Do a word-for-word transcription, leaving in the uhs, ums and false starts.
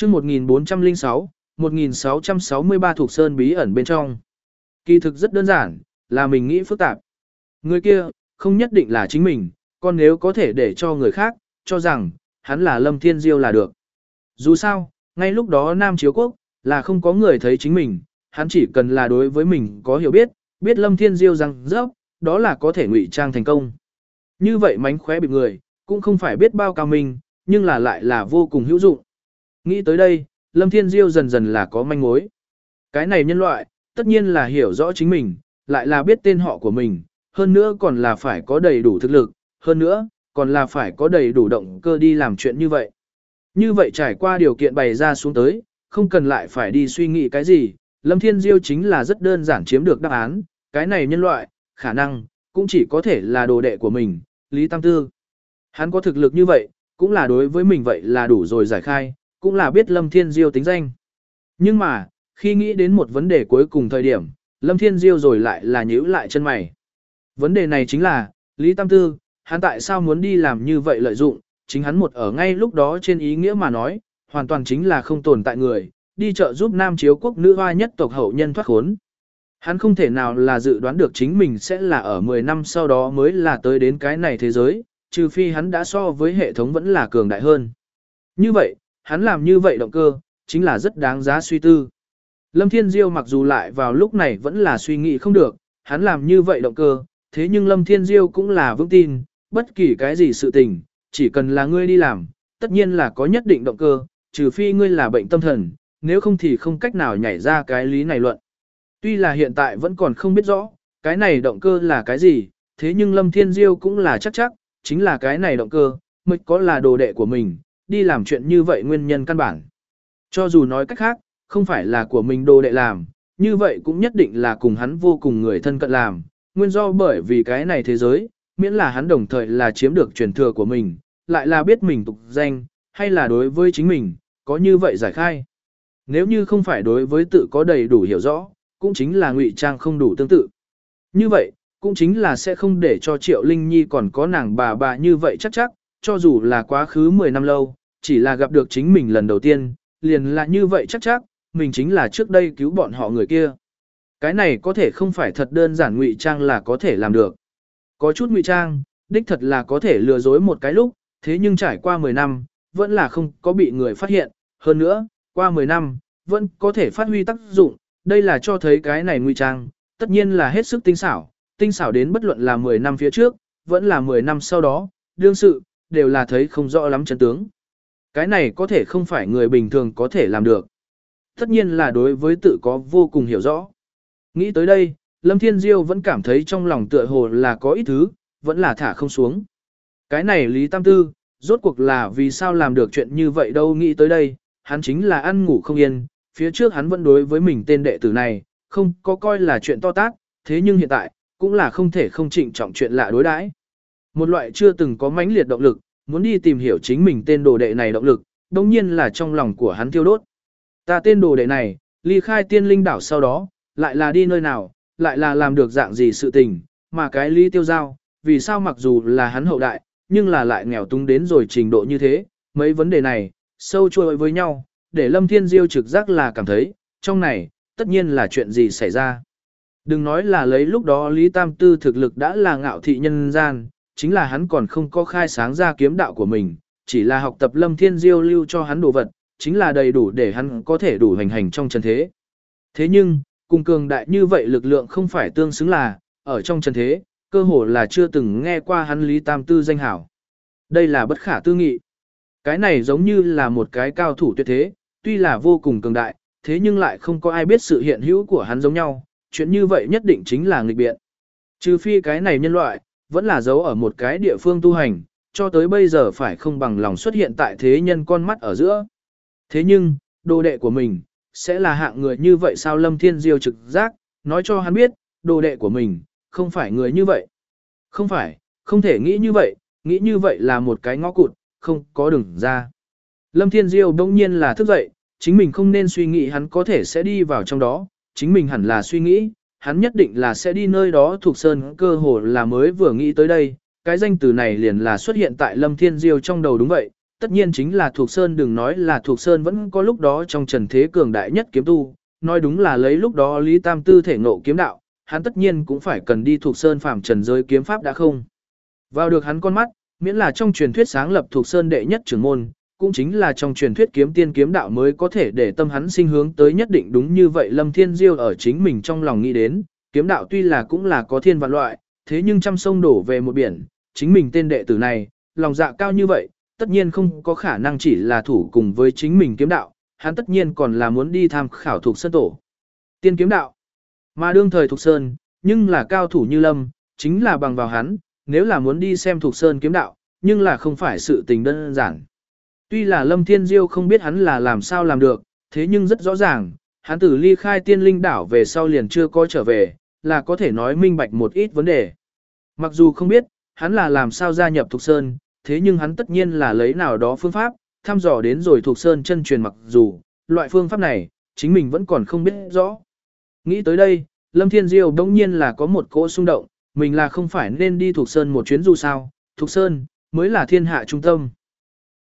chương một nghìn bốn trăm lẻ sáu, một nghìn sáu trăm sáu mươi ba thuộc sơn bí ẩn bên trong. Kỳ thực rất đơn giản, là mình nghĩ phức tạp. Người kia, không nhất định là chính mình, còn nếu có thể để cho người khác, cho rằng, hắn là Lâm Thiên Diêu là được. Dù sao, ngay lúc đó Nam Chiếu Quốc, là không có người thấy chính mình, hắn chỉ cần là đối với mình có hiểu biết, biết Lâm Thiên Diêu rằng dốc, đó là có thể ngụy trang thành công. Như vậy mánh khóe bị người, cũng không phải biết bao cao minh, nhưng là lại là vô cùng hữu dụng. Nghĩ tới đây, Lâm Thiên Diêu dần dần là có manh mối. Cái này nhân loại, tất nhiên là hiểu rõ chính mình, lại là biết tên họ của mình, hơn nữa còn là phải có đầy đủ thực lực, hơn nữa, còn là phải có đầy đủ động cơ đi làm chuyện như vậy. Như vậy trải qua điều kiện bày ra xuống tới, không cần lại phải đi suy nghĩ cái gì, Lâm Thiên Diêu chính là rất đơn giản chiếm được đáp án, cái này nhân loại, khả năng, cũng chỉ có thể là đồ đệ của mình, Lý Tam Tư. Hắn có thực lực như vậy, cũng là đối với mình vậy là đủ rồi giải khai, cũng là biết Lâm Thiên Diêu tính danh. Nhưng mà, khi nghĩ đến một vấn đề cuối cùng thời điểm, Lâm Thiên Diêu rồi lại là nhíu lại chân mày. Vấn đề này chính là, Lý Tam Tư, hắn tại sao muốn đi làm như vậy lợi dụng, chính hắn một ở ngay lúc đó trên ý nghĩa mà nói, hoàn toàn chính là không tồn tại người, đi chợ giúp Nam Chiếu Quốc nữ hoa nhất tộc hậu nhân thoát khốn. Hắn không thể nào là dự đoán được chính mình sẽ là ở mười năm sau đó mới là tới đến cái này thế giới, trừ phi hắn đã so với hệ thống vẫn là cường đại hơn. Như vậy, hắn làm như vậy động cơ, chính là rất đáng giá suy tư. Lâm Thiên Diêu mặc dù lại vào lúc này vẫn là suy nghĩ không được, hắn làm như vậy động cơ, thế nhưng Lâm Thiên Diêu cũng là vững tin, bất kỳ cái gì sự tình, chỉ cần là ngươi đi làm, tất nhiên là có nhất định động cơ, trừ phi ngươi là bệnh tâm thần, nếu không thì không cách nào nhảy ra cái lý này luận. Tuy là hiện tại vẫn còn không biết rõ, cái này động cơ là cái gì, thế nhưng Lâm Thiên Diêu cũng là chắc chắc, chính là cái này động cơ, mới có là đồ đệ của mình, đi làm chuyện như vậy nguyên nhân căn bản. Cho dù nói cách khác, không phải là của mình đồ đệ làm, như vậy cũng nhất định là cùng hắn vô cùng người thân cận làm, nguyên do bởi vì cái này thế giới, miễn là hắn đồng thời là chiếm được truyền thừa của mình, lại là biết mình tục danh, hay là đối với chính mình, có như vậy giải khai. Nếu như không phải đối với tự có đầy đủ hiểu rõ, cũng chính là ngụy trang không đủ tương tự. Như vậy, cũng chính là sẽ không để cho Triệu Linh Nhi còn có nàng bà bà như vậy chắc chắc, cho dù là quá khứ mười năm lâu, chỉ là gặp được chính mình lần đầu tiên, liền là như vậy chắc chắc, mình chính là trước đây cứu bọn họ người kia. Cái này có thể không phải thật đơn giản ngụy trang là có thể làm được. Có chút ngụy trang, đích thật là có thể lừa dối một cái lúc, thế nhưng trải qua mười năm, vẫn là không có bị người phát hiện, hơn nữa, qua mười năm, vẫn có thể phát huy tác dụng, đây là cho thấy cái này ngụy trang, tất nhiên là hết sức tinh xảo, tinh xảo đến bất luận là mười năm phía trước, vẫn là mười năm sau đó, đương sự, đều là thấy không rõ lắm chân tướng. Cái này có thể không phải người bình thường có thể làm được. Tất nhiên là đối với tự có vô cùng hiểu rõ. Nghĩ tới đây, Lâm Thiên Diêu vẫn cảm thấy trong lòng tựa hồ là có ít thứ, vẫn là thả không xuống. Cái này Lý Tam Tư, rốt cuộc là vì sao làm được chuyện như vậy đâu, nghĩ tới đây, hắn chính là ăn ngủ không yên, phía trước hắn vẫn đối với mình tên đệ tử này, không có coi là chuyện to tát, thế nhưng hiện tại, cũng là không thể không trịnh trọng chuyện lạ đối đãi. Một loại chưa từng có mãnh liệt động lực, muốn đi tìm hiểu chính mình tên đồ đệ này động lực, đồng nhiên là trong lòng của hắn thiêu đốt. Ta tên đồ đệ này, ly khai tiên linh đảo sau đó, lại là đi nơi nào, lại là làm được dạng gì sự tình, mà cái Lý Tiêu Giao, vì sao mặc dù là hắn hậu đại, nhưng là lại nghèo túng đến rồi trình độ như thế, mấy vấn đề này, sâu trôi với nhau, để Lâm Thiên Diêu trực giác là cảm thấy, trong này, tất nhiên là chuyện gì xảy ra. Đừng nói là lấy lúc đó Lý Tam Tư thực lực đã là ngạo thị nhân gian, chính là hắn còn không có khai sáng ra kiếm đạo của mình, chỉ là học tập Lâm Thiên Diêu lưu cho hắn đồ vật, chính là đầy đủ để hắn có thể đủ hành hành trong trần thế. Thế nhưng, cùng cường đại như vậy lực lượng không phải tương xứng là, ở trong trần thế, cơ hồ là chưa từng nghe qua hắn Lý Tam Tư danh hảo. Đây là bất khả tư nghị. Cái này giống như là một cái cao thủ tuyệt thế, tuy là vô cùng cường đại, thế nhưng lại không có ai biết sự hiện hữu của hắn giống nhau, chuyện như vậy nhất định chính là nghịch biện. Trừ phi cái này nhân loại, vẫn là giấu ở một cái địa phương tu hành, cho tới bây giờ phải không bằng lòng xuất hiện tại thế nhân con mắt ở giữa. Thế nhưng, đồ đệ của mình, sẽ là hạng người như vậy sao? Lâm Thiên Diêu trực giác, nói cho hắn biết, đồ đệ của mình, không phải người như vậy. Không phải, không thể nghĩ như vậy, nghĩ như vậy là một cái ngõ cụt, không có đường ra. Lâm Thiên Diêu đông nhiên là thức dậy, chính mình không nên suy nghĩ hắn có thể sẽ đi vào trong đó, chính mình hẳn là suy nghĩ, hắn nhất định là sẽ đi nơi đó thuộc sơn, cơ hồ là mới vừa nghĩ tới đây, cái danh từ này liền là xuất hiện tại Lâm Thiên Diêu trong đầu đúng vậy, tất nhiên chính là Thục Sơn, đừng nói là Thục Sơn vẫn có lúc đó trong trần thế cường đại nhất kiếm tu, nói đúng là lấy lúc đó Lý Tam Tư thể ngộ kiếm đạo, hắn tất nhiên cũng phải cần đi Thục Sơn phàm trần giới kiếm pháp đã không. Vào được hắn con mắt, miễn là trong truyền thuyết sáng lập Thục Sơn đệ nhất trưởng môn, cũng chính là trong truyền thuyết kiếm tiên kiếm đạo mới có thể để tâm hắn sinh hướng tới nhất định đúng như vậy. Lâm Thiên Diêu ở chính mình trong lòng nghĩ đến, kiếm đạo tuy là cũng là có thiên vạn loại, thế nhưng trăm sông đổ về một biển, chính mình tên đệ tử này, lòng dạ cao như vậy, tất nhiên không có khả năng chỉ là thủ cùng với chính mình kiếm đạo, hắn tất nhiên còn là muốn đi tham khảo Thục Sơn tổ tiên kiếm đạo. Mà đương thời Thục Sơn, nhưng là cao thủ như Lâm, chính là bằng vào hắn, nếu là muốn đi xem Thục Sơn kiếm đạo, nhưng là không phải sự tình đơn giản. Tuy là Lâm Thiên Diêu không biết hắn là làm sao làm được, thế nhưng rất rõ ràng, hắn từ ly khai tiên linh đảo về sau liền chưa có trở về, là có thể nói minh bạch một ít vấn đề. Mặc dù không biết, hắn là làm sao gia nhập Thục Sơn, thế nhưng hắn tất nhiên là lấy nào đó phương pháp, thăm dò đến rồi Thục Sơn chân truyền, mặc dù, loại phương pháp này, chính mình vẫn còn không biết rõ. Nghĩ tới đây, Lâm Thiên Diêu đông nhiên là có một cỗ xung động, mình là không phải nên đi Thục Sơn một chuyến dù sao, Thục Sơn, mới là thiên hạ trung tâm.